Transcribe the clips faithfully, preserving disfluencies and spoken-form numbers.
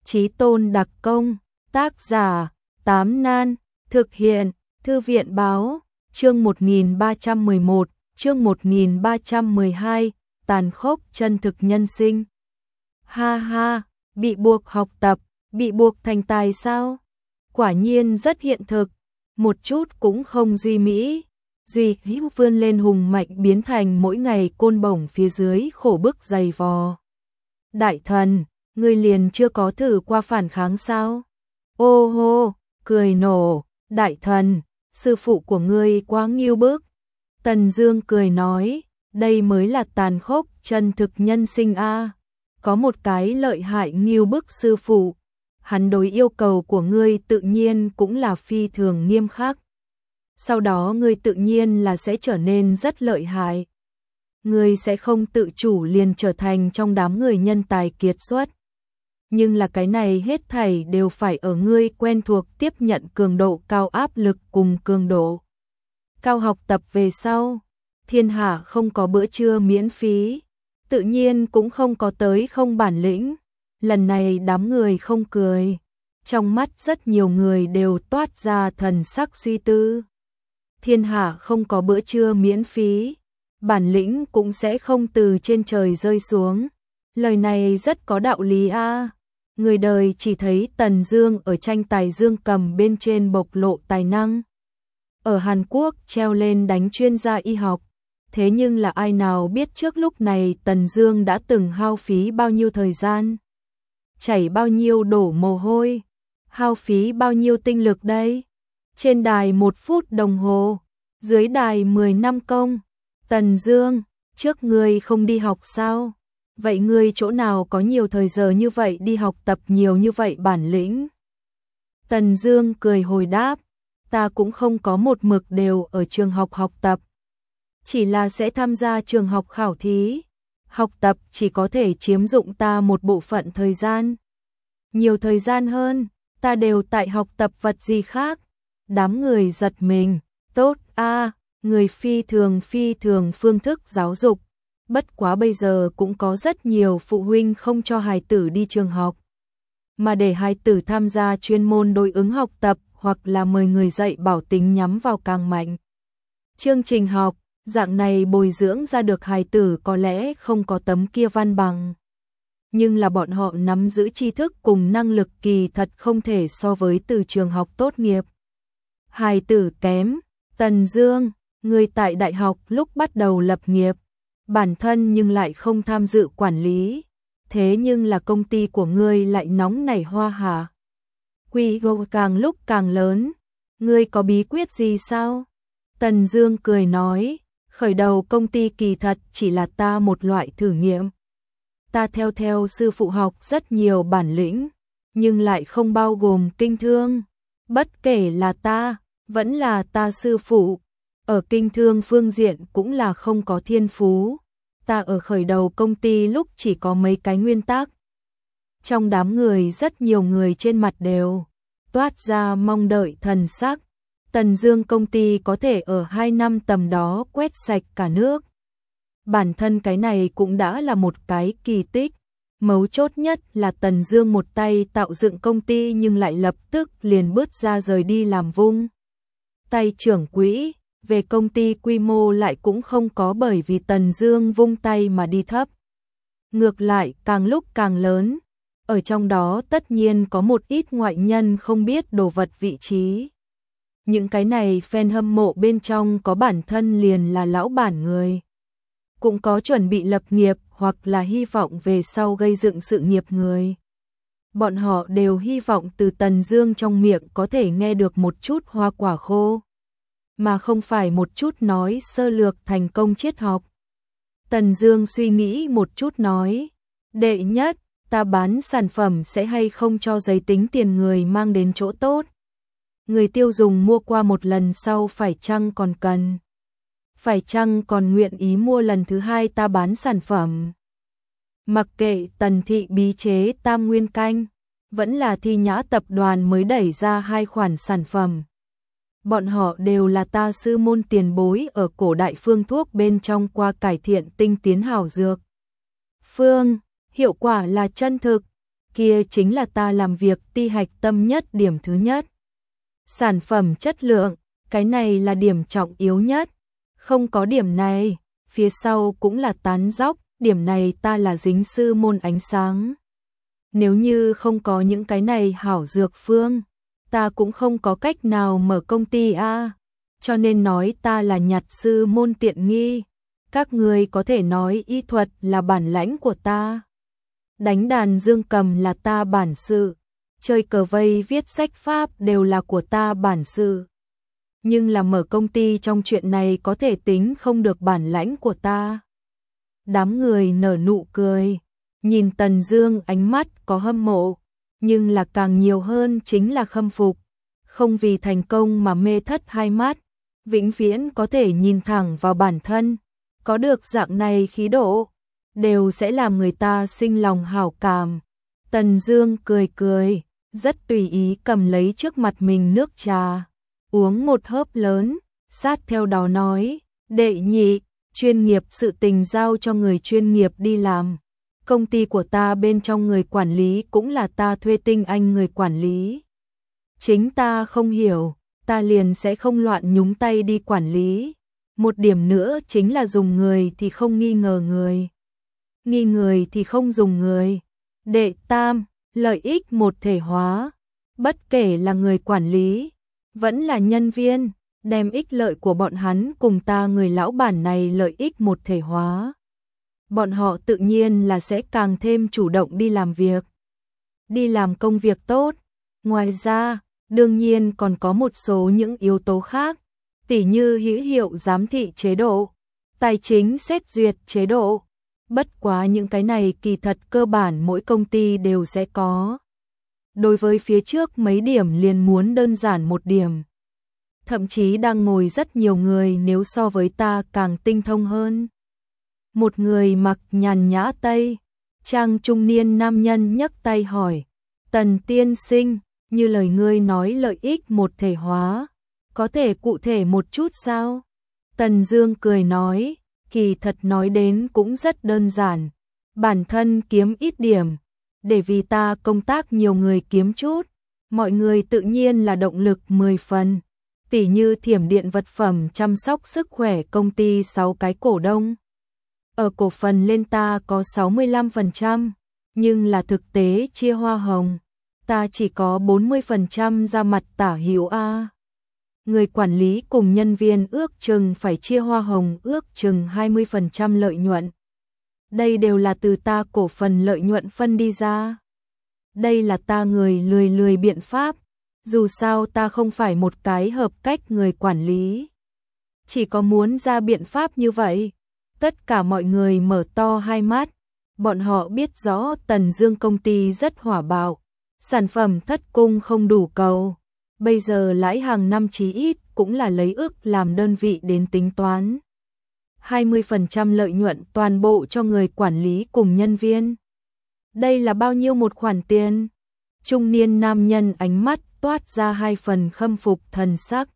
Chí Tôn đặc công, tác giả, Tám Nan, thực hiện, Thư viện báo, chương một nghìn ba trăm mười một, chương một nghìn ba trăm mười hai, tàn khốc chân thực nhân sinh. Ha ha, bị buộc học tập, bị buộc thành tài sao? Quả nhiên rất hiện thực, một chút cũng không duy mỹ. Duy hữu vươn lên hùng mạnh biến thành mỗi ngày côn bổng phía dưới khổ bức dày vò. Đại thần, ngươi liền chưa có thử qua phản kháng sao? Ô hô, cười nổ, đại thần, sư phụ của ngươi quá nghiêu bức. Tần Dương cười nói, đây mới là tàn khốc chân thực nhân sinh a. Có một cái lợi hại nghiêu bức sư phụ, hắn đối yêu cầu của ngươi tự nhiên cũng là phi thường nghiêm khắc. Sau đó ngươi tự nhiên là sẽ trở nên rất lợi hại. Ngươi sẽ không tự chủ liền trở thành trong đám người nhân tài kiệt xuất. Nhưng là cái này hết thảy đều phải ở ngươi quen thuộc tiếp nhận cường độ cao áp lực cùng cường độ cao học tập về sau. Thiên hạ không có bữa trưa miễn phí, tự nhiên cũng không có tới không bản lĩnh. Lần này đám người không cười, trong mắt rất nhiều người đều toát ra thần sắc suy tư. Thiên hạ không có bữa trưa miễn phí, bản lĩnh cũng sẽ không từ trên trời rơi xuống. Lời này rất có đạo lý a. À. Người đời chỉ thấy Tần Dương ở tranh tài dương cầm bên trên bộc lộ tài năng. Ở Hàn Quốc treo lên đánh chuyên gia y học. Thế nhưng là ai nào biết trước lúc này Tần Dương đã từng hao phí bao nhiêu thời gian, chảy bao nhiêu đổ mồ hôi, hao phí bao nhiêu tinh lực đây. Trên đài một phút đồng hồ, dưới đài mười năm công. Tần Dương, trước ngươi không đi học sao? Vậy ngươi chỗ nào có nhiều thời giờ như vậy đi học tập nhiều như vậy bản lĩnh? Tần Dương cười hồi đáp, ta cũng không có một mực đều ở trường học học tập. Chỉ là sẽ tham gia trường học khảo thí. Học tập chỉ có thể chiếm dụng ta một bộ phận thời gian. Nhiều thời gian hơn, ta đều tại học tập vật gì khác. Đám người giật mình, tốt a, à, người phi thường phi thường phương thức giáo dục. Bất quá bây giờ cũng có rất nhiều phụ huynh không cho hài tử đi trường học, mà để hài tử tham gia chuyên môn đối ứng học tập hoặc là mời người dạy bảo tính nhắm vào càng mạnh chương trình học. Dạng này bồi dưỡng ra được hài tử có lẽ không có tấm kia văn bằng, nhưng là bọn họ nắm giữ tri thức cùng năng lực kỳ thật không thể so với từ trường học tốt nghiệp. Hài tử kém, Tần Dương, người tại đại học lúc bắt đầu lập nghiệp, bản thân nhưng lại không tham dự quản lý, thế nhưng là công ty của ngươi lại nóng nảy hoa hả? Quy mô càng lúc càng lớn, ngươi có bí quyết gì sao? Tần Dương cười nói, khởi đầu công ty kỳ thật chỉ là ta một loại thử nghiệm. Ta theo theo sư phụ học rất nhiều bản lĩnh, nhưng lại không bao gồm kinh thương. Bất kể là ta, vẫn là ta sư phụ, ở kinh thương phương diện cũng là không có thiên phú. Ta ở khởi đầu công ty lúc chỉ có mấy cái nguyên tắc. Trong đám người rất nhiều người trên mặt đều toát ra mong đợi thần sắc. Tần Dương công ty có thể ở hai năm tầm đó quét sạch cả nước. Bản thân cái này cũng đã là một cái kỳ tích. Mấu chốt nhất là Tần Dương một tay tạo dựng công ty nhưng lại lập tức liền bứt ra rời đi làm vung tay trưởng quỹ. Về công ty quy mô lại cũng không có bởi vì Tần Dương vung tay mà đi thấp. Ngược lại càng lúc càng lớn. Ở trong đó tất nhiên có một ít ngoại nhân không biết đồ vật vị trí. Những cái này fan hâm mộ bên trong có bản thân liền là lão bản người, cũng có chuẩn bị lập nghiệp hoặc là hy vọng về sau gây dựng sự nghiệp người. Bọn họ đều hy vọng từ Tần Dương trong miệng có thể nghe được một chút hoa quả khô, mà không phải một chút nói sơ lược thành công triết học. Tần Dương suy nghĩ một chút nói, đệ nhất, ta bán sản phẩm sẽ hay không cho giấy tính tiền người mang đến chỗ tốt. Người tiêu dùng mua qua một lần sau phải chăng còn cần, phải chăng còn nguyện ý mua lần thứ hai ta bán sản phẩm. Mặc kệ Tần thị bí chế Tam Nguyên Canh, vẫn là Thi Nhã tập đoàn mới đẩy ra hai khoản sản phẩm. Bọn họ đều là ta sư môn tiền bối ở cổ đại phương thuốc bên trong qua cải thiện tinh tiến hảo dược. Phương, hiệu quả là chân thực. kia chính là ta làm việc ti hạch tâm nhất điểm thứ nhất. Sản phẩm chất lượng, cái này là điểm trọng yếu nhất. Không có điểm này, phía sau cũng là tán dóc, điểm này ta là dính sư môn ánh sáng. Nếu như không có những cái này hảo dược phương, ta cũng không có cách nào mở công ty a. Cho nên nói ta là nhặt sư môn tiện nghi. Các người có thể nói y thuật là bản lãnh của ta. Đánh đàn dương cầm là ta bản sự. Chơi cờ vây viết sách pháp đều là của ta bản sự. Nhưng là mở công ty trong chuyện này có thể tính không được bản lãnh của ta. Đám người nở nụ cười. Nhìn Tần Dương ánh mắt có hâm mộ. Nhưng là càng nhiều hơn chính là khâm phục. Không vì thành công mà mê thất hai mắt. Vĩnh viễn có thể nhìn thẳng vào bản thân. Có được dạng này khí độ, đều sẽ làm người ta sinh lòng hảo cảm. Tần Dương cười cười, rất tùy ý cầm lấy trước mặt mình nước trà, uống một hớp lớn, sát theo đó nói, đệ nhị, chuyên nghiệp sự tình giao cho người chuyên nghiệp đi làm. Công ty của ta bên trong người quản lý cũng là ta thuê tinh anh người quản lý. Chính ta không hiểu, ta liền sẽ không loạn nhúng tay đi quản lý. Một điểm nữa chính là dùng người thì không nghi ngờ người. Nghi người thì không dùng người. Đệ tam, lợi ích một thể hóa. Bất kể là người quản lý, vẫn là nhân viên, đem ích lợi của bọn hắn cùng ta người lão bản này lợi ích một thể hóa. Bọn họ tự nhiên là sẽ càng thêm chủ động đi làm việc. Đi làm công việc tốt. Ngoài ra, đương nhiên còn có một số những yếu tố khác. Tỉ như hữu hiệu giám thị chế độ, tài chính xét duyệt chế độ. Bất quá những cái này kỳ thật cơ bản mỗi công ty đều sẽ có. Đối với phía trước mấy điểm liền muốn đơn giản một điểm. Thậm chí đang ngồi rất nhiều người nếu so với ta càng tinh thông hơn. Một người mặc nhàn nhã tây, trang trung niên nam nhân nhấc tay hỏi, Tần tiên sinh, như lời ngươi nói lợi ích một thể hóa. Có thể cụ thể một chút sao? Tần Dương cười nói, kỳ thật nói đến cũng rất đơn giản. Bản thân kiếm ít điểm, để vì ta công tác nhiều người kiếm chút. Mọi người tự nhiên là động lực mười phần. Tỉ như Thiểm Điện vật phẩm chăm sóc sức khỏe công ty sáu cái cổ đông. Ở cổ phần lên ta có sáu mươi lăm phần trăm, nhưng là thực tế chia hoa hồng. Ta chỉ có bốn mươi phần trăm ra mặt tả hữu A. Người quản lý cùng nhân viên ước chừng phải chia hoa hồng ước chừng hai mươi phần trăm lợi nhuận. Đây đều là từ ta cổ phần lợi nhuận phân đi ra. Đây là ta người lười lười biện pháp, dù sao ta không phải một cái hợp cách người quản lý. Chỉ có muốn ra biện pháp như vậy, tất cả mọi người mở to hai mắt, bọn họ biết rõ Tần Dương công ty rất hỏa bạo, sản phẩm thất cung không đủ cầu. Bây giờ lãi hàng năm chí ít cũng là lấy ước làm đơn vị đến tính toán. hai mươi phần trăm lợi nhuận toàn bộ cho người quản lý cùng nhân viên. Đây là bao nhiêu một khoản tiền? Trung niên nam nhân ánh mắt toát ra hai phần khâm phục thần sắc.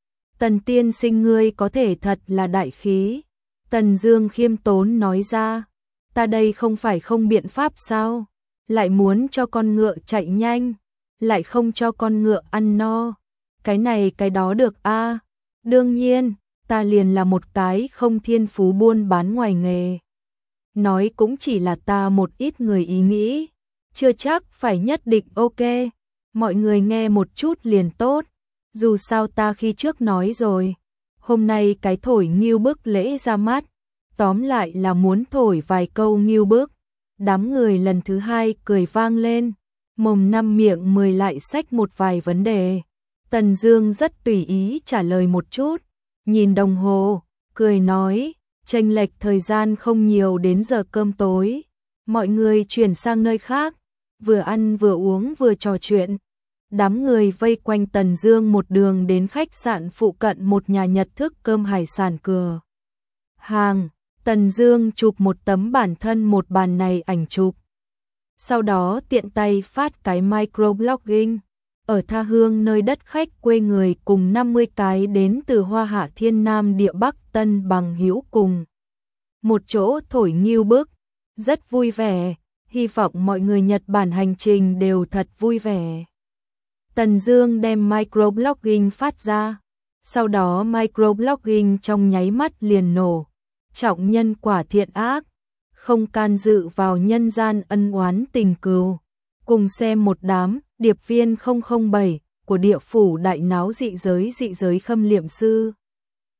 Tần tiên sinh ngươi có thể thật là đại khí. Tần Dương khiêm tốn nói ra, ta đây không phải không biện pháp sao? Lại muốn cho con ngựa chạy nhanh, lại không cho con ngựa ăn no. Cái này cái đó được a. À? Đương nhiên, ta liền là một cái không thiên phú buôn bán ngoài nghề. Nói cũng chỉ là ta một ít người ý nghĩ, chưa chắc phải nhất định ok. Mọi người nghe một chút liền tốt. Dù sao ta khi trước nói rồi, hôm nay cái thổi nghiêu bức lễ ra mắt, tóm lại là muốn thổi vài câu nghiêu bức. Đám người lần thứ hai cười vang lên, mồm năm miệng mười lại xách một vài vấn đề. Tần Dương rất tùy ý trả lời một chút, nhìn đồng hồ, cười nói, chênh lệch thời gian không nhiều đến giờ cơm tối, mọi người chuyển sang nơi khác, vừa ăn vừa uống vừa trò chuyện. Đám người vây quanh Tần Dương một đường đến khách sạn phụ cận một nhà Nhật thức cơm hải sản cửa hàng. Tần Dương chụp một tấm bản thân một bàn này ảnh chụp. Sau đó tiện tay phát cái microblogging. Ở tha hương nơi đất khách quê người cùng năm mươi cái đến từ Hoa Hạ Thiên Nam địa Bắc Tân bằng hữu cùng một chỗ thổi nghiêu bức. Rất vui vẻ, hy vọng mọi người Nhật Bản hành trình đều thật vui vẻ. Tần Dương đem microblogging phát ra, sau đó microblogging trong nháy mắt liền nổ, trọng nhân quả thiện ác, không can dự vào nhân gian ân oán tình cừu. Cùng xem một đám điệp viên không không bảy của địa phủ đại náo dị giới dị giới khâm liệm sư.